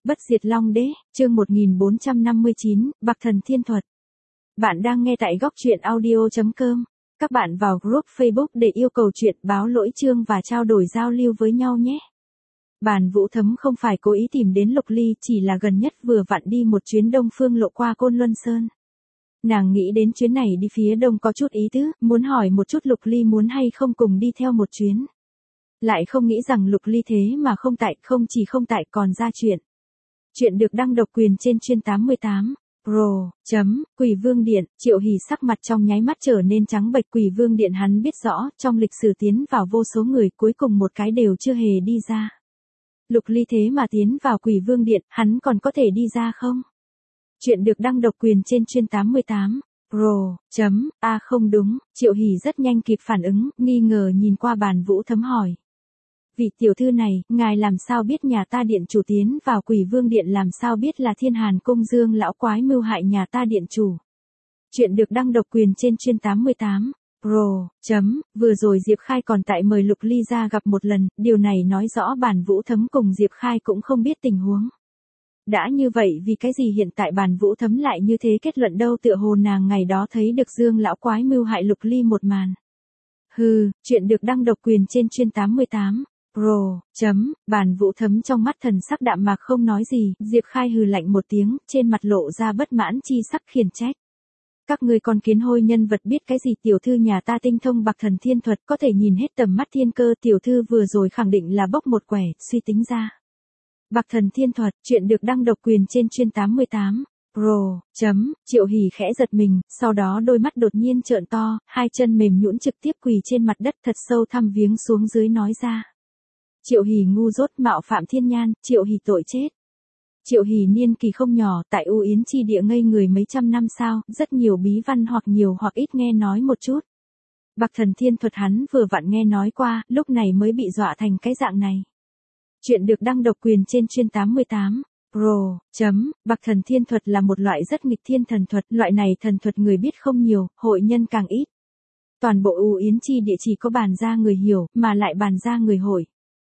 Bất diệt Long Đế, chương 1459, Bạc Thần Thiên Thuật. Bạn đang nghe tại góc truyện audio.com. Các bạn vào group Facebook để yêu cầu chuyện báo lỗi chương và trao đổi giao lưu với nhau nhé. Bàn Vũ Thấm không phải cố ý tìm đến Lục Ly, chỉ là gần nhất vừa vặn đi một chuyến Đông Phương Lộ qua Côn Luân Sơn. Nàng nghĩ đến chuyến này đi phía Đông có chút ý tứ, muốn hỏi một chút Lục Ly muốn hay không cùng đi theo một chuyến. Lại không nghĩ rằng Lục Ly thế mà không chỉ không tại còn ra chuyện. Chuyện được đăng độc quyền trên chuyên 88. Pro. Quỷ Vương Điện. Triệu Hỷ sắc mặt trong nháy mắt trở nên trắng bệch. Quỷ Vương Điện hắn biết rõ, trong lịch sử tiến vào vô số người, cuối cùng một cái đều chưa hề đi ra. Lục Ly thế mà tiến vào Quỷ Vương Điện, hắn còn có thể đi ra không? Chuyện được đăng độc quyền trên chuyên 88. Pro. Không đúng. Triệu Hỷ rất nhanh kịp phản ứng, nghi ngờ nhìn qua Bàn Vũ Thấm hỏi. Vị tiểu thư này, ngài làm sao biết nhà ta điện chủ tiến vào Quỷ Vương Điện, làm sao biết là Thiên Hàn Cung Dương lão quái mưu hại nhà ta điện chủ? Chuyện được đăng độc quyền trên chuyên 88. Pro. Vừa rồi Diệp Khai còn tại mời Lục Ly ra gặp một lần, điều này nói rõ Bàn Vũ Thấm cùng Diệp Khai cũng không biết tình huống. Đã như vậy vì cái gì hiện tại Bàn Vũ Thấm lại như thế kết luận đâu, tựa hồ nàng ngày đó thấy được Dương lão quái mưu hại Lục Ly một màn. Chuyện được đăng độc quyền trên chuyên 88. Pro. Bàn Vũ Thấm trong mắt thần sắc đạm mạc không nói gì, Diệp Khai hừ lạnh một tiếng, trên mặt lộ ra bất mãn chi sắc khiển trách. Các ngươi con kiến hôi nhân vật biết cái gì, tiểu thư nhà ta tinh thông Bạc Thần Thiên Thuật, có thể nhìn hết tầm mắt thiên cơ, tiểu thư vừa rồi khẳng định là bốc một quẻ, suy tính ra. Bạc Thần Thiên Thuật, chuyện được đăng độc quyền trên chuyên 88. Pro. Triệu Hỷ khẽ giật mình, sau đó đôi mắt đột nhiên trợn to, hai chân mềm nhũn trực tiếp quỳ trên mặt đất thật sâu thăm viếng xuống dưới nói ra. Triệu Hỷ ngu dốt, mạo phạm thiên nhan, Triệu Hỷ tội chết. Triệu Hỷ niên kỳ không nhỏ, tại U Yến chi địa ngây người mấy trăm năm sao, rất nhiều bí văn hoặc nhiều hoặc ít nghe nói một chút. Bạc Thần Thiên Thuật hắn vừa vặn nghe nói qua, lúc này mới bị dọa thành cái dạng này. Chuyện được đăng độc quyền trên chuyên 88. Pro. Bạc Thần Thiên Thuật là một loại rất nghịch thiên thần thuật, loại này thần thuật người biết không nhiều, hội nhân càng ít. Toàn bộ U Yến chi địa chỉ có bàn gia người hiểu, mà lại bàn gia người hội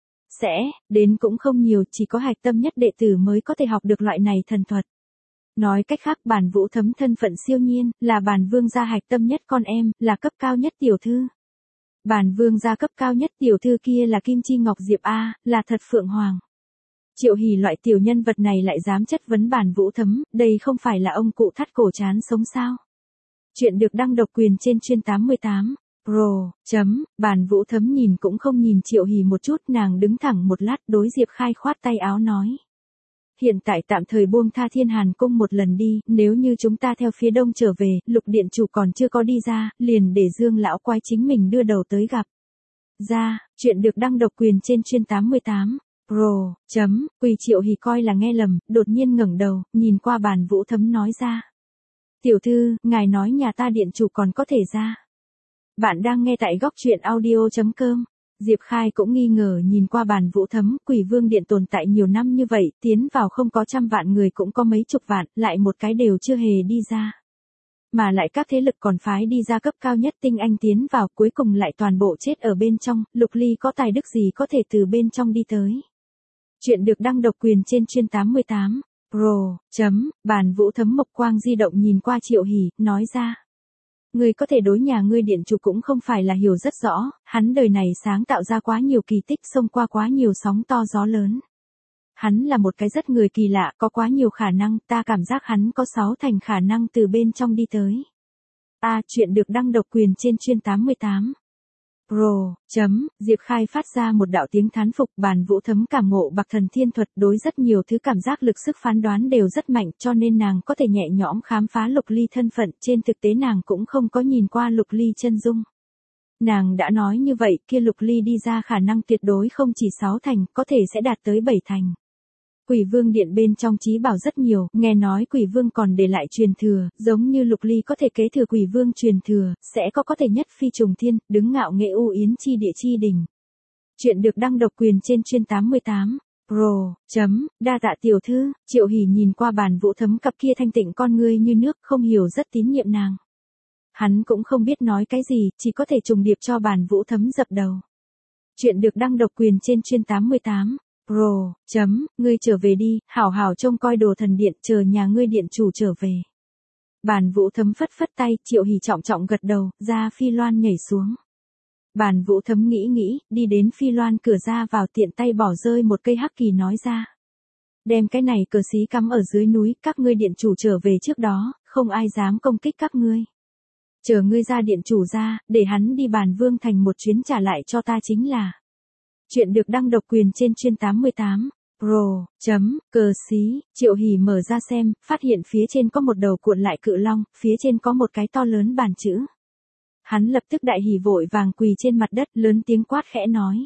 đến cũng không nhiều, chỉ có hạch tâm nhất đệ tử mới có thể học được loại này thần thuật. Nói cách khác, Bàn Vũ Thấm thân phận siêu nhiên, là Bàn Vương gia hạch tâm nhất con em, là cấp cao nhất tiểu thư. Bàn Vương gia cấp cao nhất tiểu thư kia là Kim Chi Ngọc Diệp A, là thật Phượng Hoàng. Triệu Hỷ loại tiểu nhân vật này lại dám chất vấn Bàn Vũ Thấm, đây không phải là ông cụ thắt cổ chán sống sao? Chuyện được đăng độc quyền trên chuyên 88. Pro. Bàn Vũ Thấm nhìn cũng không nhìn Triệu Hỷ một chút, nàng đứng thẳng một lát, đối Diệp Khai khoát tay áo nói. Hiện tại tạm thời buông tha Thiên Hàn Cung một lần đi, nếu như chúng ta theo phía đông trở về, Lục điện chủ còn chưa có đi ra, liền để Dương lão quái chính mình đưa đầu tới gặp. Chuyện được đăng độc quyền trên chuyên 88. Pro. Quỳ Triệu Hỷ coi là nghe lầm, đột nhiên ngẩng đầu, nhìn qua Bàn Vũ Thấm nói ra. Tiểu thư, ngài nói nhà ta điện chủ còn có thể ra. Bạn đang nghe tại góc truyện audio.com. Diệp Khai cũng nghi ngờ nhìn qua Bàn Vũ Thấm, Quỷ Vương Điện tồn tại nhiều năm như vậy, tiến vào không có trăm vạn người cũng có mấy chục vạn, lại một cái đều chưa hề đi ra. Mà lại các thế lực còn phái đi ra cấp cao nhất tinh anh tiến vào, cuối cùng lại toàn bộ chết ở bên trong, Lục Ly có tài đức gì có thể từ bên trong đi tới. Chuyện được đăng độc quyền trên chuyên 88. Pro. Bàn Vũ Thấm mộc quang di động nhìn qua Triệu Hỷ, nói ra. Ngươi có thể đối nhà ngươi điện chủ cũng không phải là hiểu rất rõ, hắn đời này sáng tạo ra quá nhiều kỳ tích, xông qua quá nhiều sóng to gió lớn. Hắn là một cái rất người kỳ lạ, có quá nhiều khả năng, ta cảm giác hắn có 6 thành khả năng từ bên trong đi tới. Chuyện được đăng độc quyền trên chuyên 88. Pro. Diệp Khai phát ra một đạo tiếng thán phục, Bàn Vũ Thấm cảm ngộ Bạc Thần Thiên Thuật, đối rất nhiều thứ cảm giác lực sức phán đoán đều rất mạnh, cho nên nàng có thể nhẹ nhõm khám phá Lục Ly thân phận, trên thực tế nàng cũng không có nhìn qua Lục Ly chân dung. Nàng đã nói như vậy, kia Lục Ly đi ra khả năng tuyệt đối không chỉ 6 thành, có thể sẽ đạt tới 7 thành. Quỷ Vương Điện bên trong trí bảo rất nhiều, nghe nói Quỷ Vương còn để lại truyền thừa, giống như Lục Ly có thể kế thừa Quỷ Vương truyền thừa, sẽ có thể nhất phi trùng thiên, đứng ngạo nghệ U Yến chi địa chi đỉnh. Chuyện được đăng độc quyền trên chuyên 88. Pro. Đa tạ tiểu thư. Triệu Hỷ nhìn qua Bàn Vũ Thấm cặp kia thanh tịnh con ngươi như nước, không hiểu rất tín nhiệm nàng. Hắn cũng không biết nói cái gì, chỉ có thể trùng điệp cho Bàn Vũ Thấm dập đầu. Chuyện được đăng độc quyền trên chuyên 88. Pro, ngươi trở về đi, hảo hảo trông coi đồ thần điện, chờ nhà ngươi điện chủ trở về. Bàn Vũ Thấm phất phất tay, Triệu Hỷ trọng trọng gật đầu, ra phi loan nhảy xuống. Bàn Vũ Thấm nghĩ, đi đến phi loan cửa ra vào tiện tay bỏ rơi một cây hắc kỳ nói ra. Đem cái này cờ xí cắm ở dưới núi, các ngươi điện chủ trở về trước đó, không ai dám công kích các ngươi. Chờ ngươi ra điện chủ ra, để hắn đi Bàn Vương Thành một chuyến trả lại cho ta chính là. Chuyện được đăng độc quyền trên chuyên 88. Pro, cờ xí, Triệu Hỷ mở ra xem, phát hiện phía trên có một đầu cuộn lại cự long, phía trên có một cái to lớn bàn chữ. Hắn lập tức đại hỉ vội vàng quỳ trên mặt đất lớn tiếng quát khẽ nói.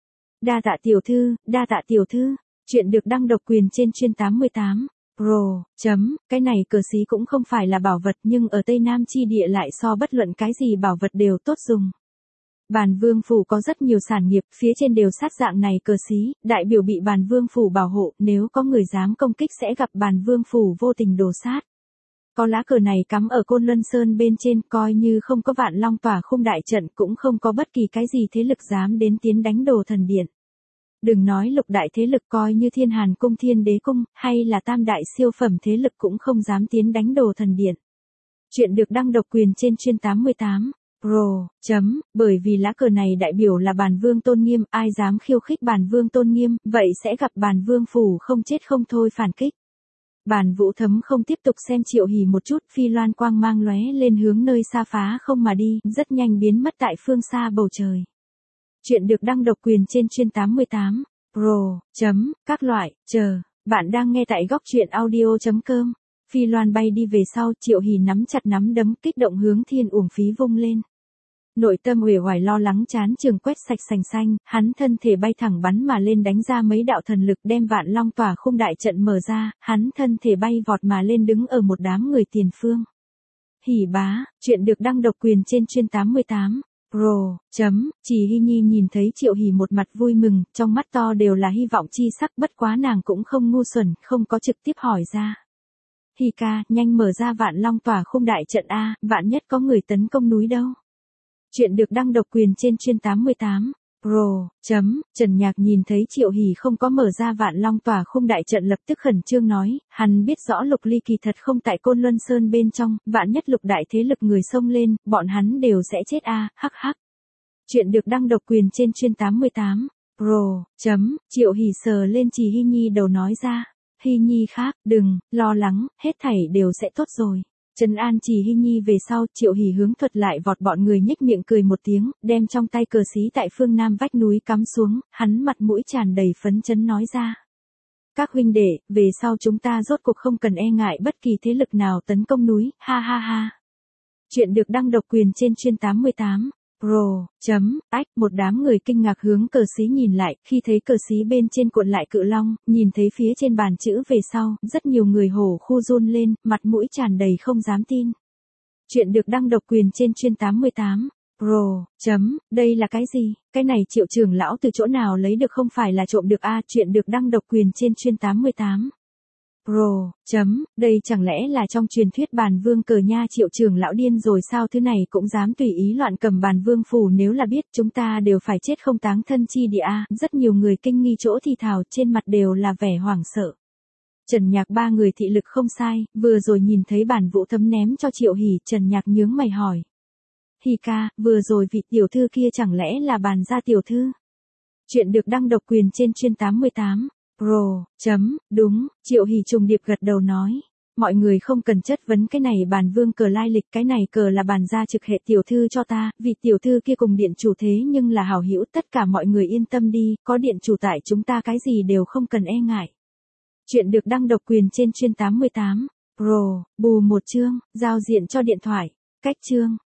Đa tạ tiểu thư, đa tạ tiểu thư. Chuyện được đăng độc quyền trên chuyên 88. Pro, cái này cờ xí cũng không phải là bảo vật nhưng ở Tây Nam chi địa lại so bất luận cái gì bảo vật đều tốt dùng. Bàn Vương Phủ có rất nhiều sản nghiệp, phía trên đều sát dạng này cờ xí, đại biểu bị Bàn Vương Phủ bảo hộ, nếu có người dám công kích sẽ gặp Bàn Vương Phủ vô tình đổ sát. Có lá cờ này cắm ở Côn Luân Sơn bên trên, coi như không có Vạn Long Tỏa Khung đại trận cũng không có bất kỳ cái gì thế lực dám đến tiến đánh đồ thần điện. Đừng nói lục đại thế lực coi như Thiên Hàn Cung Thiên Đế Cung, hay là tam đại siêu phẩm thế lực cũng không dám tiến đánh đồ thần điện. Chuyện được đăng độc quyền trên chuyên 88. Pro, bởi vì lá cờ này đại biểu là Bàn Vương tôn nghiêm, ai dám khiêu khích Bàn Vương tôn nghiêm, vậy sẽ gặp Bàn Vương Phủ không chết không thôi phản kích. Bàn Vũ Thấm không tiếp tục xem Triệu Hỷ một chút, phi loan quang mang lóe lên hướng nơi xa phá không mà đi, rất nhanh biến mất tại phương xa bầu trời. Chuyện được đăng độc quyền trên chuyên 88. Pro, các loại, bạn đang nghe tại góc truyện audio.com. Phi loan bay đi về sau, Triệu Hỷ nắm chặt nắm đấm kích động hướng thiên uổng phí vung lên. Nội tâm uể oải lo lắng chán trường quét sạch sành xanh, hắn thân thể bay thẳng bắn mà lên đánh ra mấy đạo thần lực đem Vạn Long Tỏa Khung đại trận mở ra, hắn thân thể bay vọt mà lên đứng ở một đám người tiền phương. Hỉ bá, chuyện được đăng độc quyền trên chuyên 88. Pro, Chỉ Hy Nhi nhìn thấy Triệu Hỷ một mặt vui mừng, trong mắt to đều là hy vọng chi sắc, bất quá nàng cũng không ngu xuẩn, không có trực tiếp hỏi ra. Hỷ ca, nhanh mở ra Vạn Long Tỏa Khung đại trận a, vạn nhất có người tấn công núi đâu. Chuyện được đăng độc quyền trên chuyên 88. Pro, Trần Nhạc nhìn thấy Triệu Hỷ không có mở ra Vạn Long Tỏa Khung đại trận lập tức khẩn trương nói, hắn biết rõ Lục Ly kỳ thật không tại Côn Luân Sơn bên trong, vạn nhất lục đại thế lực người xông lên, bọn hắn đều sẽ chết a, hắc hắc. Chuyện được đăng độc quyền trên chuyên 88. Pro, Triệu Hỷ sờ lên Chỉ Hy Nhi đầu nói ra, Hy Nhi khác, đừng lo lắng, hết thảy đều sẽ tốt rồi. Trấn an Chỉ Hy Nhi về sau, Triệu Hỷ hướng thuật lại vọt bọn người nhếch miệng cười một tiếng, đem trong tay cờ xí tại phương nam vách núi cắm xuống, hắn mặt mũi tràn đầy phấn chấn nói ra. Các huynh đệ, về sau chúng ta rốt cuộc không cần e ngại bất kỳ thế lực nào tấn công núi, ha ha ha. Chuyện được đăng độc quyền trên chuyên 88. Pro, một đám người kinh ngạc hướng cờ xí nhìn lại, khi thấy cờ xí bên trên cuộn lại cự long, nhìn thấy phía trên bàn chữ về sau, rất nhiều người hổ khu run lên, mặt mũi tràn đầy không dám tin. Chuyện được đăng độc quyền trên chuyên 88. Pro, đây là cái gì? Cái này Triệu trưởng lão từ chỗ nào lấy được không phải là trộm được a, chuyện được đăng độc quyền trên chuyên 88. Pro, đây chẳng lẽ là trong truyền thuyết Bàn Vương cờ nha, Triệu trưởng lão điên rồi sao, thứ này cũng dám tùy ý loạn cầm Bàn Vương Phủ, nếu là biết chúng ta đều phải chết không táng thân chi địa a. Rất nhiều người kinh nghi chỗ thì thào, trên mặt đều là vẻ hoảng sợ. Trần Nhạc ba người thị lực không sai, vừa rồi nhìn thấy Bàn Vũ Thấm ném cho Triệu Hỷ, Trần Nhạc nhướng mày hỏi. Hỷ ca, vừa rồi vị tiểu thư kia chẳng lẽ là Bàn gia tiểu thư? Chuyện được đăng độc quyền trên chuyên 88. Pro, đúng, Triệu Hỷ trùng điệp gật đầu nói. Mọi người không cần chất vấn cái này Bàn Vương cờ lai lịch, cái này cờ là Bàn gia trực hệ tiểu thư cho ta, vì tiểu thư kia cùng điện chủ thế nhưng là hảo hữu, tất cả mọi người yên tâm đi, có điện chủ tại chúng ta cái gì đều không cần e ngại. Chuyện được đăng độc quyền trên chuyên 88. Pro, bù một chương, giao diện cho điện thoại. Cách chương.